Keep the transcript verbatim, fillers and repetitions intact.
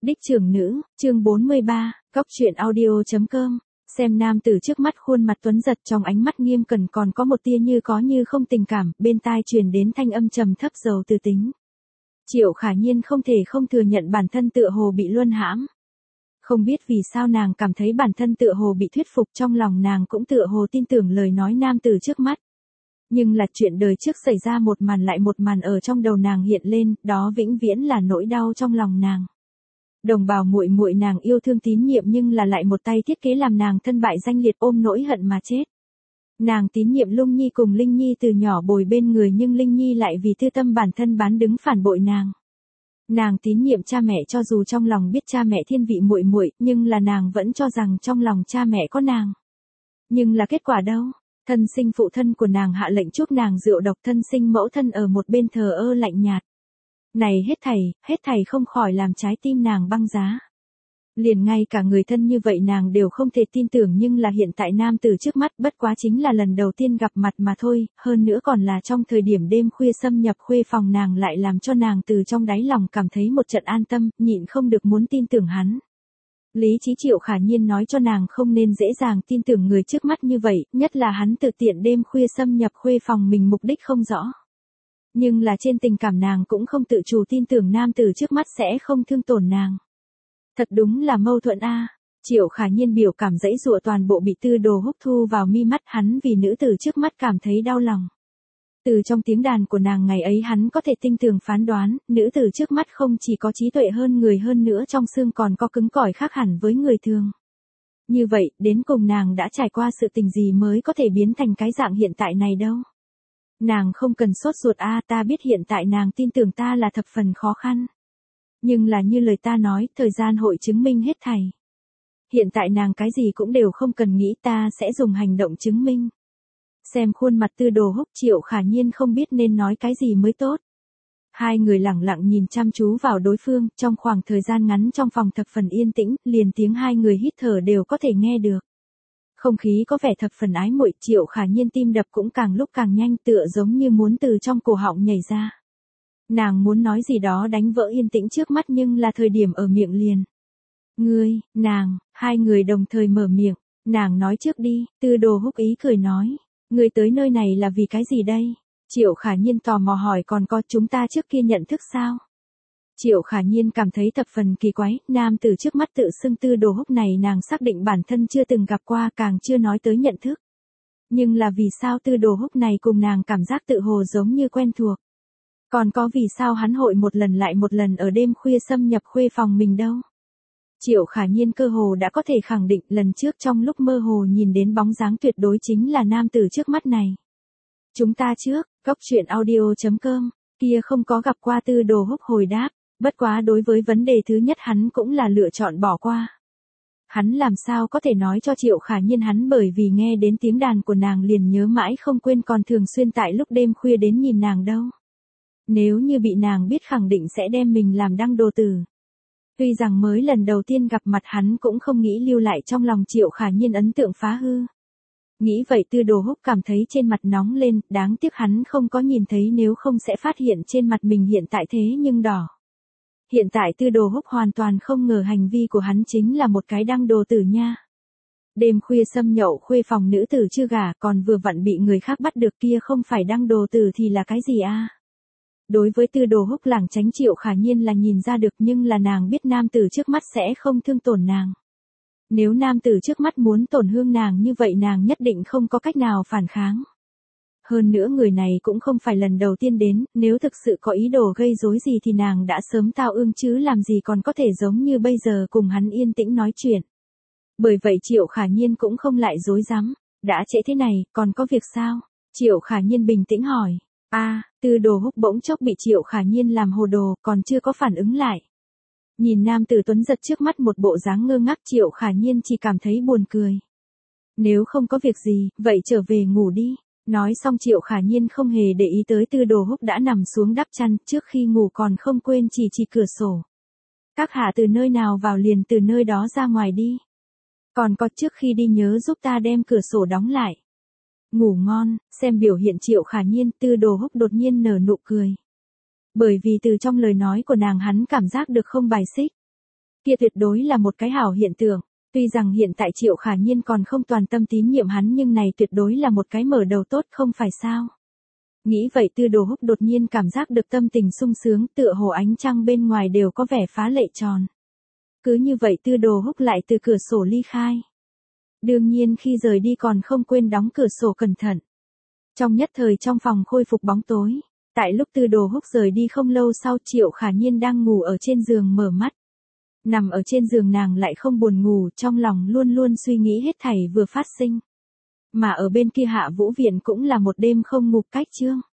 Đích trưởng nữ, chương bốn mươi ba, Góc truyện audio.com. Xem nam tử trước mắt khuôn mặt tuấn giật trong ánh mắt nghiêm cẩn còn có một tia như có như không tình cảm, bên tai truyền đến thanh âm trầm thấp giàu tư tính. Triệu Khả Nhiên không thể không thừa nhận bản thân tựa hồ bị luân hãm. Không biết vì sao nàng cảm thấy bản thân tựa hồ bị thuyết phục, trong lòng nàng cũng tựa hồ tin tưởng lời nói nam tử trước mắt. Nhưng là chuyện đời trước xảy ra một màn lại một màn ở trong đầu nàng hiện lên, đó vĩnh viễn là nỗi đau trong lòng nàng. Đồng bào muội muội nàng yêu thương tín nhiệm nhưng là lại một tay thiết kế làm nàng thân bại danh liệt, ôm nỗi hận mà chết. Nàng tín nhiệm Lung Nhi cùng Linh Nhi từ nhỏ bồi bên người nhưng Linh Nhi lại vì tư tâm bản thân bán đứng phản bội nàng. Nàng tín nhiệm cha mẹ cho dù trong lòng biết cha mẹ thiên vị muội muội, nhưng là nàng vẫn cho rằng trong lòng cha mẹ có nàng. Nhưng là kết quả đâu? Thân sinh phụ thân của nàng hạ lệnh chuốc nàng rượu độc, thân sinh mẫu thân ở một bên thờ ơ lạnh nhạt. Này hết thảy, hết thảy không khỏi làm trái tim nàng băng giá. Liền ngay cả người thân như vậy nàng đều không thể tin tưởng, nhưng là hiện tại nam tử trước mắt bất quá chính là lần đầu tiên gặp mặt mà thôi, hơn nữa còn là trong thời điểm đêm khuya xâm nhập khuê phòng nàng lại làm cho nàng từ trong đáy lòng cảm thấy một trận an tâm, nhịn không được muốn tin tưởng hắn. Lý trí Triệu Khả Nhiên nói cho nàng không nên dễ dàng tin tưởng người trước mắt như vậy, nhất là hắn tự tiện đêm khuya xâm nhập khuê phòng mình mục đích không rõ. Nhưng là trên tình cảm nàng cũng không tự chủ tin tưởng nam tử trước mắt sẽ không thương tổn nàng. Thật đúng là mâu thuẫn a. À. Triệu Khả Nhiên biểu cảm dãy dụa toàn bộ bị Tư Đồ hút thu vào mi mắt, hắn vì nữ tử trước mắt cảm thấy đau lòng. Từ trong tiếng đàn của nàng ngày ấy hắn có thể tinh tường phán đoán, nữ tử trước mắt không chỉ có trí tuệ hơn người, hơn nữa trong xương còn có cứng cỏi khác hẳn với người thường. Như vậy, đến cùng nàng đã trải qua sự tình gì mới có thể biến thành cái dạng hiện tại này đâu. Nàng không cần sốt ruột a, à, ta biết hiện tại nàng tin tưởng ta là thập phần khó khăn. Nhưng là như lời ta nói, thời gian hội chứng minh hết thảy. Hiện tại nàng cái gì cũng đều không cần nghĩ, ta sẽ dùng hành động chứng minh. Xem khuôn mặt Tư Đồ húc, Triệu Khả Nhiên không biết nên nói cái gì mới tốt. Hai người lẳng lặng nhìn chăm chú vào đối phương, trong khoảng thời gian ngắn trong phòng thập phần yên tĩnh, liền tiếng hai người hít thở đều có thể nghe được. Không khí có vẻ thập phần ái muội, Triệu Khả Nhiên tim đập cũng càng lúc càng nhanh, tựa giống như muốn từ trong cổ họng nhảy ra. Nàng muốn nói gì đó đánh vỡ yên tĩnh trước mắt nhưng là thời điểm ở miệng liền. Ngươi, nàng, hai người đồng thời mở miệng, nàng nói trước đi, Tư Đồ húc ý cười nói. Ngươi tới nơi này là vì cái gì đây? Triệu Khả Nhiên tò mò hỏi, còn có chúng ta trước kia nhận thức sao? Triệu Khả Nhiên cảm thấy thập phần kỳ quái, nam tử trước mắt tự xưng Tư Đồ húc này nàng xác định bản thân chưa từng gặp qua, càng chưa nói tới nhận thức. Nhưng là vì sao Tư Đồ húc này cùng nàng cảm giác tự hồ giống như quen thuộc? Còn có vì sao hắn hội một lần lại một lần ở đêm khuya xâm nhập khuê phòng mình đâu? Triệu Khả Nhiên cơ hồ đã có thể khẳng định lần trước trong lúc mơ hồ nhìn đến bóng dáng tuyệt đối chính là nam tử trước mắt này. Chúng ta trước, Góc truyện audio.com, kia không có gặp qua Tư Đồ húc hồi đáp, bất quá đối với vấn đề thứ nhất hắn cũng là lựa chọn bỏ qua. Hắn làm sao có thể nói cho Triệu Khả Nhiên hắn bởi vì nghe đến tiếng đàn của nàng liền nhớ mãi không quên, còn thường xuyên tại lúc đêm khuya đến nhìn nàng đâu. Nếu như bị nàng biết khẳng định sẽ đem mình làm đăng đồ tử. Tuy rằng mới lần đầu tiên gặp mặt hắn cũng không nghĩ lưu lại trong lòng Triệu Khả Nhiên ấn tượng phá hư. Nghĩ vậy Tư Đồ húc cảm thấy trên mặt nóng lên, đáng tiếc hắn không có nhìn thấy, nếu không sẽ phát hiện trên mặt mình hiện tại thế nhưng đỏ. Hiện tại Tư Đồ húc hoàn toàn không ngờ hành vi của hắn chính là một cái đăng đồ tử nha. Đêm khuya xâm nhậu khuê phòng nữ tử chưa gả còn vừa vặn bị người khác bắt được, kia không phải đăng đồ tử thì là cái gì a? À? Đối với Tư Đồ húc lảng tránh Triệu Khả Nhiên là nhìn ra được, nhưng là nàng biết nam tử trước mắt sẽ không thương tổn nàng. Nếu nam tử trước mắt muốn tổn thương nàng như vậy nàng nhất định không có cách nào phản kháng. Hơn nữa người này cũng không phải lần đầu tiên đến, nếu thực sự có ý đồ gây rối gì thì nàng đã sớm tao ương chứ làm gì còn có thể giống như bây giờ cùng hắn yên tĩnh nói chuyện. Bởi vậy Triệu Khả Nhiên cũng không lại dối dám, đã trễ thế này, còn có việc sao? Triệu Khả Nhiên bình tĩnh hỏi. A, à, Tư Đồ húc bỗng chốc bị Triệu Khả Nhiên làm hồ đồ, còn chưa có phản ứng lại. Nhìn nam tử tuấn giật trước mắt một bộ dáng ngơ ngác, Triệu Khả Nhiên chỉ cảm thấy buồn cười. Nếu không có việc gì, vậy trở về ngủ đi. Nói xong Triệu Khả Nhiên không hề để ý tới Tư Đồ húc đã nằm xuống đắp chăn, trước khi ngủ còn không quên chỉ chỉ cửa sổ. Các hạ từ nơi nào vào liền từ nơi đó ra ngoài đi. Còn có trước khi đi nhớ giúp ta đem cửa sổ đóng lại. Ngủ ngon. Xem biểu hiện Triệu Khả Nhiên, Tư Đồ húc đột nhiên nở nụ cười. Bởi vì từ trong lời nói của nàng hắn cảm giác được không bài xích. Kia tuyệt đối là một cái hảo hiện tượng. Tuy rằng hiện tại Triệu Khả Nhiên còn không toàn tâm tín nhiệm hắn nhưng này tuyệt đối là một cái mở đầu tốt không phải sao. Nghĩ vậy Tư Đồ Húc đột nhiên cảm giác được tâm tình sung sướng, tựa hồ ánh trăng bên ngoài đều có vẻ phá lệ tròn. Cứ như vậy Tư Đồ Húc lại từ cửa sổ ly khai. Đương nhiên khi rời đi còn không quên đóng cửa sổ cẩn thận. Trong nhất thời trong phòng khôi phục bóng tối. Tại lúc Tư Đồ Húc rời đi không lâu sau Triệu Khả Nhiên đang ngủ ở trên giường mở mắt. Nằm ở trên giường nàng lại không buồn ngủ, trong lòng luôn luôn suy nghĩ hết thảy vừa phát sinh. Mà ở bên kia Hạ Vũ Viện cũng là một đêm không ngủ cách chương.